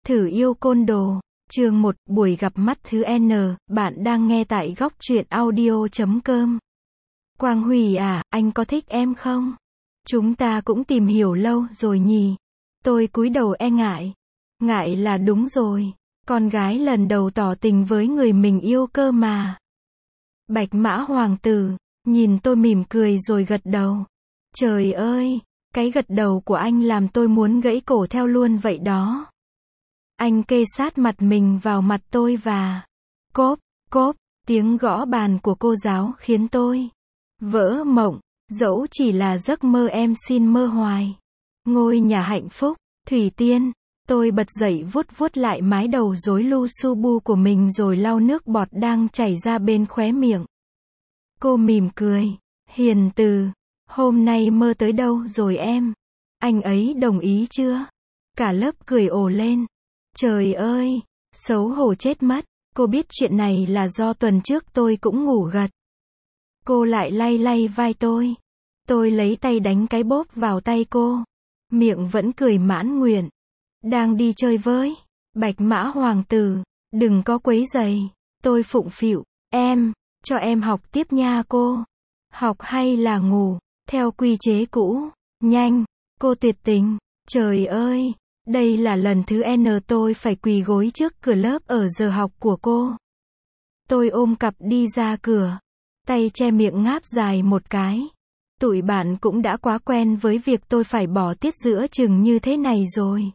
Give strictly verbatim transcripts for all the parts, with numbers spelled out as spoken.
Thử yêu côn đồ. Chương một, buổi gặp mắt thứ N, bạn đang nghe tại góc truyện audio chấm com. Quang Huy à, anh có thích em không? Chúng ta cũng tìm hiểu lâu rồi nhỉ? Tôi cúi đầu e ngại. Ngại là đúng rồi. Con gái lần đầu tỏ tình với người mình yêu cơ mà. Bạch Mã Hoàng tử, nhìn tôi mỉm cười rồi gật đầu. Trời ơi, cái gật đầu của anh làm tôi muốn gãy cổ theo luôn vậy đó. Anh kê sát mặt mình vào mặt tôi và cốp, cốp, tiếng gõ bàn của cô giáo khiến tôi vỡ mộng, dẫu chỉ là giấc mơ em xin mơ hoài. Ngôi nhà hạnh phúc, Thủy Tiên, tôi bật dậy vuốt vuốt lại mái đầu rối lu su bu của mình rồi lau nước bọt đang chảy ra bên khóe miệng. Cô mỉm cười, hiền từ, hôm nay mơ tới đâu rồi em? Anh ấy đồng ý chưa? Cả lớp cười ồ lên. Trời ơi, xấu hổ chết mất, cô biết chuyện này là do tuần trước tôi cũng ngủ gật. Cô lại lay lay vai tôi. Tôi lấy tay đánh cái bóp vào tay cô. Miệng vẫn cười mãn nguyện. Đang đi chơi với Bạch Mã Hoàng tử, đừng có quấy rầy. Tôi phụng phịu, em, cho em học tiếp nha cô. Học hay là ngủ, theo quy chế cũ, nhanh, cô tuyệt tình, trời ơi. Đây là lần thứ N tôi phải quỳ gối trước cửa lớp ở giờ học của cô. Tôi ôm cặp đi ra cửa, tay che miệng ngáp dài một cái. Tụi bạn cũng đã quá quen với việc tôi phải bỏ tiết giữa chừng như thế này rồi.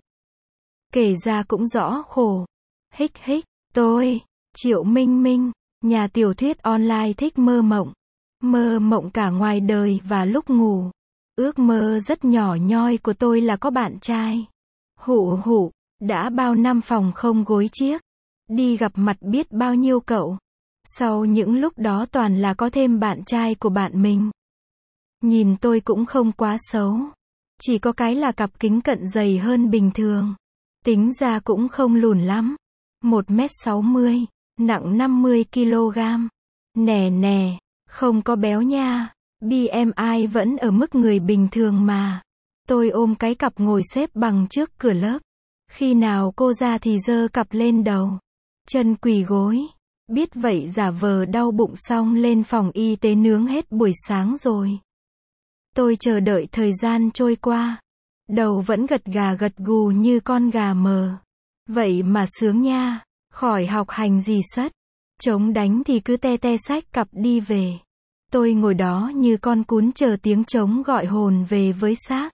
Kể ra cũng rõ khổ. Hích hích, tôi, Triệu Minh Minh, nhà tiểu thuyết online thích mơ mộng. Mơ mộng cả ngoài đời và lúc ngủ. Ước mơ rất nhỏ nhoi của tôi là có bạn trai. Hụ hụ, đã bao năm phòng không gối chiếc. Đi gặp mặt biết bao nhiêu cậu. Sau những lúc đó toàn là có thêm bạn trai của bạn mình. Nhìn tôi cũng không quá xấu. Chỉ có cái là cặp kính cận dày hơn bình thường. Tính ra cũng không lùn lắm. một mét sáu mươi, nặng năm mươi ki lô gam. Nè nè, không có béo nha. bê em i vẫn ở mức người bình thường mà. Tôi ôm cái cặp ngồi xếp bằng trước cửa lớp. Khi nào cô ra thì giơ cặp lên đầu. Chân quỳ gối. Biết vậy giả vờ đau bụng xong lên phòng y tế nướng hết buổi sáng rồi. Tôi chờ đợi thời gian trôi qua. Đầu vẫn gật gà gật gù như con gà mờ. Vậy mà sướng nha. Khỏi học hành gì sất. Trống đánh thì cứ te te xách cặp đi về. Tôi ngồi đó như con cún chờ tiếng trống gọi hồn về với xác.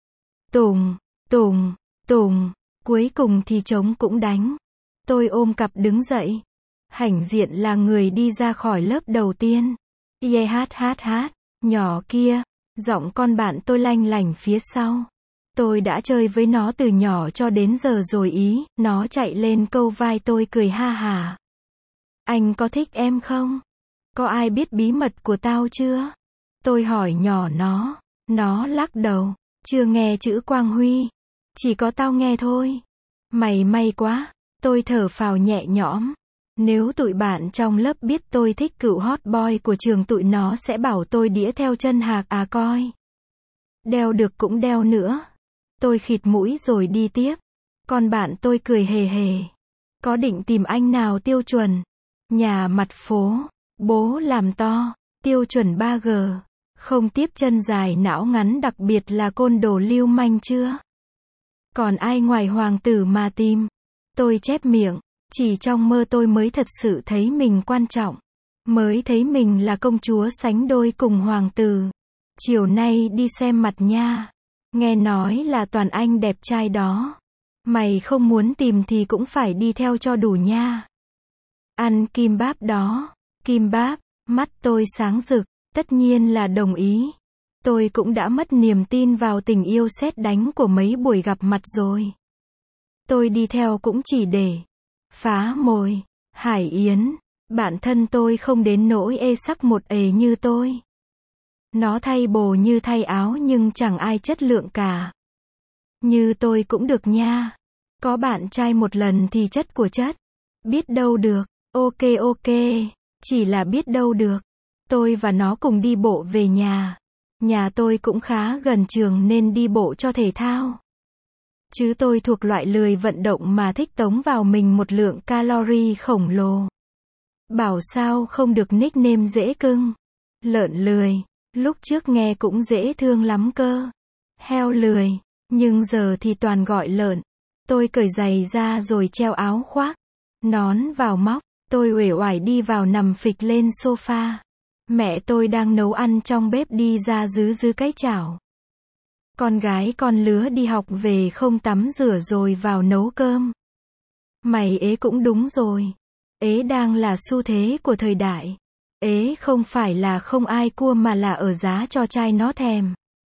Tùng, tùng, tùng, cuối cùng thì trống cũng đánh. Tôi ôm cặp đứng dậy. Hãnh diện là người đi ra khỏi lớp đầu tiên. Yeah hát hát hát, nhỏ kia, giọng con bạn tôi lanh lảnh phía sau. Tôi đã chơi với nó từ nhỏ cho đến giờ rồi ý, nó chạy lên câu vai tôi cười ha hả. Anh có thích em không? Có ai biết bí mật của tao chưa? Tôi hỏi nhỏ nó, nó lắc đầu. Chưa nghe chữ Quang Huy. Chỉ có tao nghe thôi. Mày may quá. Tôi thở phào nhẹ nhõm. Nếu tụi bạn trong lớp biết tôi thích cựu hot boy của trường tụi nó sẽ bảo tôi đĩa theo chân hạc à coi. Đeo được cũng đeo nữa. Tôi khịt mũi rồi đi tiếp. Còn bạn tôi cười hề hề. Có định tìm anh nào tiêu chuẩn? Nhà mặt phố. Bố làm to. Tiêu chuẩn ba G. Không tiếp chân dài não ngắn đặc biệt là côn đồ lưu manh chưa? Còn ai ngoài hoàng tử mà tìm? Tôi chép miệng. Chỉ trong mơ tôi mới thật sự thấy mình quan trọng. Mới thấy mình là công chúa sánh đôi cùng hoàng tử. Chiều nay đi xem mặt nha. Nghe nói là toàn anh đẹp trai đó. Mày không muốn tìm thì cũng phải đi theo cho đủ nha. Ăn kim báp đó. Kim báp, mắt tôi sáng rực. Tất nhiên là đồng ý. Tôi cũng đã mất niềm tin vào tình yêu sét đánh của mấy buổi gặp mặt rồi. Tôi đi theo cũng chỉ để phá mồi. Hải Yến, bản thân tôi không đến nỗi ê sắc một ề như tôi. Nó thay bồ như thay áo nhưng chẳng ai chất lượng cả. Như tôi cũng được nha. Có bạn trai một lần thì chất của chất. Biết đâu được. Ok ok. Chỉ là biết đâu được. Tôi và nó cùng đi bộ về nhà. Nhà tôi cũng khá gần trường nên đi bộ cho thể thao. Chứ tôi thuộc loại lười vận động mà thích tống vào mình một lượng calorie khổng lồ. Bảo sao không được nickname dễ cưng. Lợn lười. Lúc trước nghe cũng dễ thương lắm cơ. Heo lười. Nhưng giờ thì toàn gọi lợn. Tôi cởi giày ra rồi treo áo khoác, nón vào móc. Tôi uể oải đi vào nằm phịch lên sofa. Mẹ tôi đang nấu ăn trong bếp đi ra dứ dứ cái chảo. Con gái con lứa đi học về không tắm rửa rồi vào nấu cơm. Mày ế cũng đúng rồi. Ế đang là xu thế của thời đại. Ế không phải là không ai cua mà là ở giá cho trai nó thèm.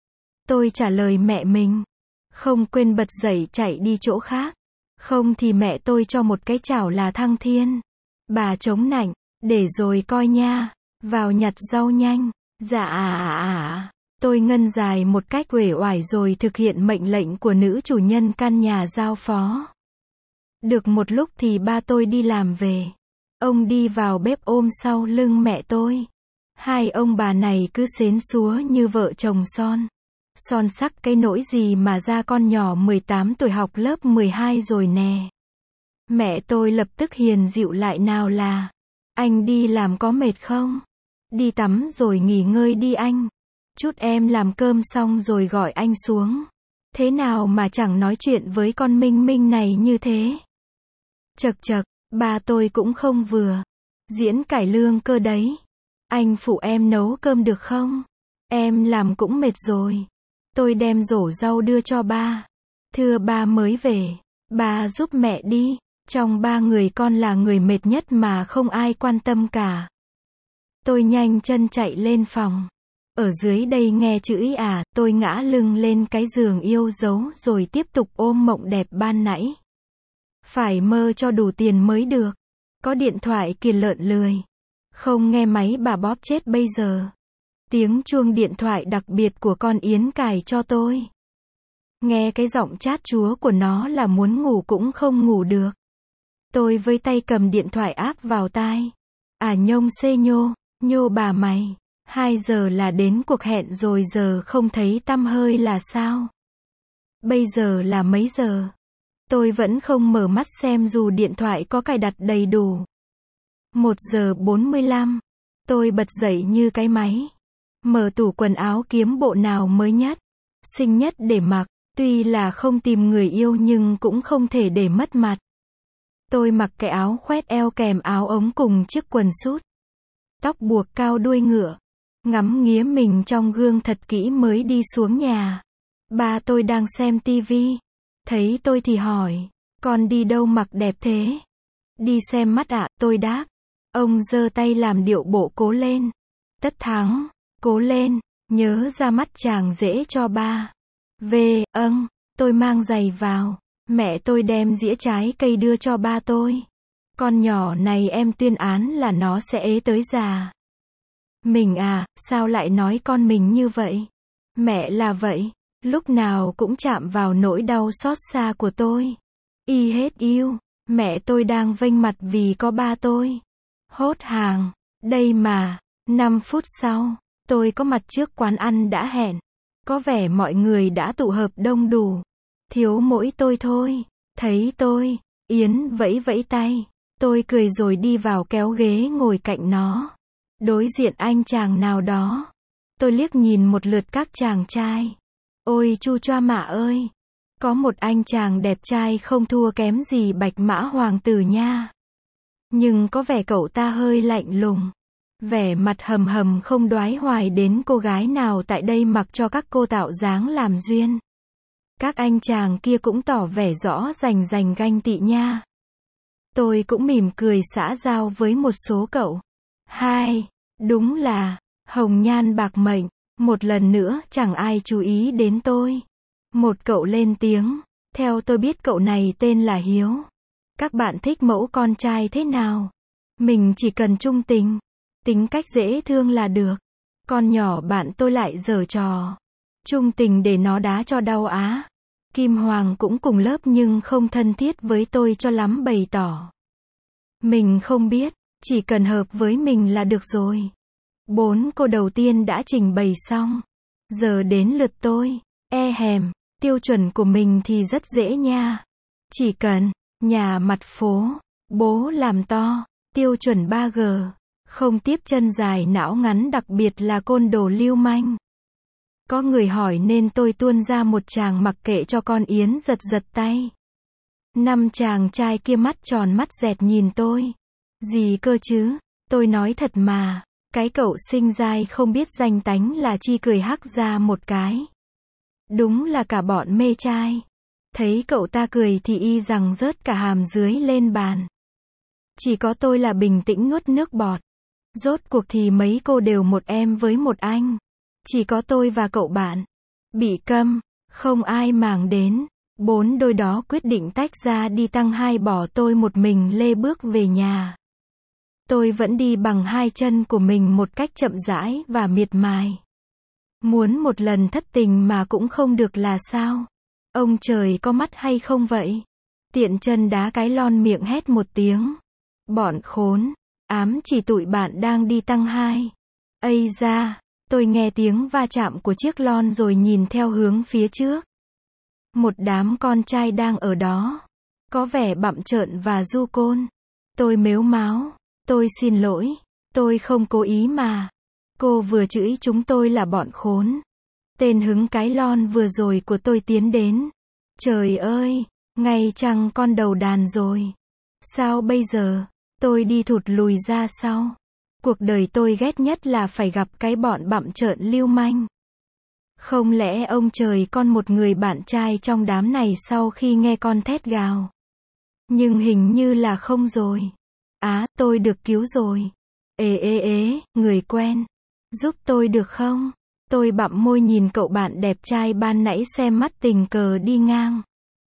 Tôi trả lời mẹ mình. Không quên bật dậy chạy đi chỗ khác. Không thì mẹ tôi cho một cái chảo là thăng thiên. Bà chống nạnh. Để rồi coi nha. Vào nhặt rau nhanh. Dạ à à à. Tôi ngân dài một cách uể oải rồi thực hiện mệnh lệnh của nữ chủ nhân căn nhà giao phó. Được một lúc thì ba tôi đi làm về. Ông đi vào bếp ôm sau lưng mẹ tôi. Hai ông bà này cứ xến xúa như vợ chồng son. Son sắc cái nỗi gì mà ra con nhỏ mười tám tuổi học lớp mười hai rồi nè. Mẹ tôi lập tức hiền dịu lại nào là. Anh đi làm có mệt không? Đi tắm rồi nghỉ ngơi đi anh. Chút em làm cơm xong rồi gọi anh xuống. Thế nào mà chẳng nói chuyện với con Minh Minh này như thế? Chật chật, ba tôi cũng không vừa. Diễn cải lương cơ đấy. Anh phụ em nấu cơm được không? Em làm cũng mệt rồi. Tôi đem rổ rau đưa cho ba. Thưa ba mới về. Ba giúp mẹ đi. Trong ba người con là người mệt nhất mà không ai quan tâm cả. Tôi nhanh chân chạy lên phòng. Ở dưới đây nghe chữ ý à, tôi ngã lưng lên cái giường yêu dấu rồi tiếp tục ôm mộng đẹp ban nãy. Phải mơ cho đủ tiền mới được. Có điện thoại kìa lợn lười. Không nghe máy bà bóp chết bây giờ. Tiếng chuông điện thoại đặc biệt của con Yến cài cho tôi. Nghe cái giọng chát chúa của nó là muốn ngủ cũng không ngủ được. Tôi với tay cầm điện thoại áp vào tai. À nhông xê nhô, nhô bà mày. Hai giờ là đến cuộc hẹn rồi giờ không thấy tăm hơi là sao? Bây giờ là mấy giờ? Tôi vẫn không mở mắt xem dù điện thoại có cài đặt đầy đủ. Một giờ bốn mươi lăm. Tôi bật dậy như cái máy. Mở tủ quần áo kiếm bộ nào mới nhất, xinh nhất để mặc. Tuy là không tìm người yêu nhưng cũng không thể để mất mặt. Tôi mặc cái áo khoét eo kèm áo ống cùng chiếc quần sút. Tóc buộc cao đuôi ngựa. Ngắm nghía mình trong gương thật kỹ mới đi xuống nhà. Ba tôi đang xem tivi. Thấy tôi thì hỏi. Con đi đâu mặc đẹp thế? Đi xem mắt ạ, tôi đáp. Ông giơ tay làm điệu bộ cố lên. Tất thắng. Cố lên. Nhớ ra mắt chàng dễ cho ba. Về, âng. Tôi mang giày vào. Mẹ tôi đem dĩa trái cây đưa cho ba tôi. Con nhỏ này em tuyên án là nó sẽ ế tới già. Mình à, sao lại nói con mình như vậy? Mẹ là vậy, lúc nào cũng chạm vào nỗi đau xót xa của tôi. Y hết yêu, mẹ tôi đang vênh mặt vì có ba tôi. Hốt hàng, đây mà, năm phút sau, tôi có mặt trước quán ăn đã hẹn. Có vẻ mọi người đã tụ hợp đông đủ. Thiếu mỗi tôi thôi, thấy tôi, Yến vẫy vẫy tay. Tôi cười rồi đi vào kéo ghế ngồi cạnh nó. Đối diện anh chàng nào đó. Tôi liếc nhìn một lượt các chàng trai. Ôi chu choa mạ ơi. Có một anh chàng đẹp trai không thua kém gì Bạch Mã Hoàng tử nha. Nhưng có vẻ cậu ta hơi lạnh lùng. Vẻ mặt hầm hầm không đoái hoài đến cô gái nào tại đây mặc cho các cô tạo dáng làm duyên. Các anh chàng kia cũng tỏ vẻ rõ rành rành ganh tị nha. Tôi cũng mỉm cười xã giao với một số cậu. Hai, đúng là, hồng nhan bạc mệnh, một lần nữa chẳng ai chú ý đến tôi. Một cậu lên tiếng, theo tôi biết cậu này tên là Hiếu. Các bạn thích mẫu con trai thế nào? Mình chỉ cần trung tình, tính cách dễ thương là được. Con nhỏ bạn tôi lại giở trò. Trung tình để nó đá cho đau á. Kim Hoàng cũng cùng lớp nhưng không thân thiết với tôi cho lắm bày tỏ. Mình không biết, chỉ cần hợp với mình là được rồi. Bốn cô đầu tiên đã trình bày xong. Giờ đến lượt tôi. E hèm, Tiêu chuẩn của mình thì rất dễ nha. Chỉ cần, nhà mặt phố, bố làm to, tiêu chuẩn ba G, không tiếp chân dài não ngắn đặc biệt là côn đồ lưu manh. Có người hỏi nên tôi tuôn ra một tràng mặc kệ cho con Yến giật giật tay. Năm chàng trai kia mắt tròn mắt dẹt nhìn tôi. Gì cơ chứ? Tôi nói thật mà. Cái cậu sinh dai không biết danh tánh là chi cười hắc ra một cái. Đúng là cả bọn mê trai. Thấy cậu ta cười thì y rằng rớt cả hàm dưới lên bàn. Chỉ có tôi là bình tĩnh nuốt nước bọt. Rốt cuộc thì mấy cô đều một em với một anh. Chỉ có tôi và cậu bạn bị câm, không ai màng đến. Bốn đôi đó quyết định tách ra đi tăng hai, bỏ tôi một mình lê bước về nhà. Tôi vẫn đi bằng hai chân của mình một cách chậm rãi và miệt mài. Muốn một lần thất tình mà cũng không được là sao? Ông trời có mắt hay không vậy? Tiện chân đá cái lon miệng hét một tiếng. Bọn khốn, ám chỉ tụi bạn đang đi tăng hai. Ây da, tôi nghe tiếng va chạm của chiếc lon rồi nhìn theo hướng phía trước. Một đám con trai đang ở đó. Có vẻ bặm trợn và du côn. Tôi mếu máo. Tôi xin lỗi. Tôi không cố ý mà. Cô vừa chửi chúng tôi là bọn khốn. Tên hứng cái lon vừa rồi của tôi tiến đến. Trời ơi, ngay chăng con đầu đàn rồi. Sao bây giờ? Tôi đi thụt lùi ra sau. Cuộc đời tôi ghét nhất là phải gặp cái bọn bặm trợn lưu manh. Không lẽ ông trời con một người bạn trai trong đám này sau khi nghe con thét gào? Nhưng hình như là không rồi. Á, tôi được cứu rồi. Ê ê ê, người quen. Giúp tôi được không? Tôi bặm môi nhìn cậu bạn đẹp trai ban nãy xem mắt tình cờ đi ngang.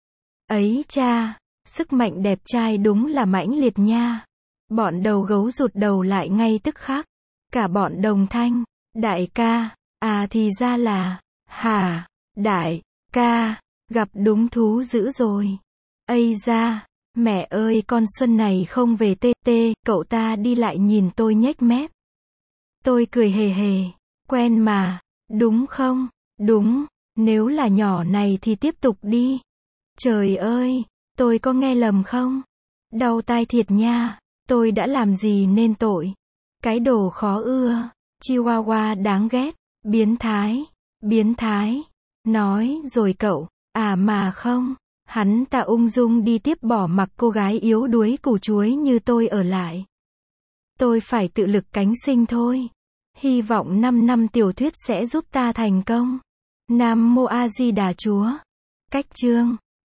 Ấy cha, sức mạnh đẹp trai đúng là mãnh liệt nha. Bọn đầu gấu rụt đầu lại ngay tức khắc. Cả bọn đồng thanh. Đại ca, à thì ra là, hả, đại ca, gặp đúng thú dữ rồi. Ây da, mẹ ơi con Xuân này không về tê tê, cậu ta đi lại nhìn tôi nhếch mép. Tôi cười hề hề, quen mà, đúng không? Đúng, nếu là nhỏ này thì tiếp tục đi. Trời ơi, tôi có nghe lầm không? Đau tai thiệt nha, tôi đã làm gì nên tội? Cái đồ khó ưa, Chihuahua đáng ghét, biến thái, biến thái. Nói rồi cậu, à mà không, hắn ta ung dung đi tiếp bỏ mặc cô gái yếu đuối củ chuối như tôi ở lại. Tôi phải tự lực cánh sinh thôi. Hy vọng năm năm tiểu thuyết sẽ giúp ta thành công. Nam Mô A Di Đà Chúa. Cách chương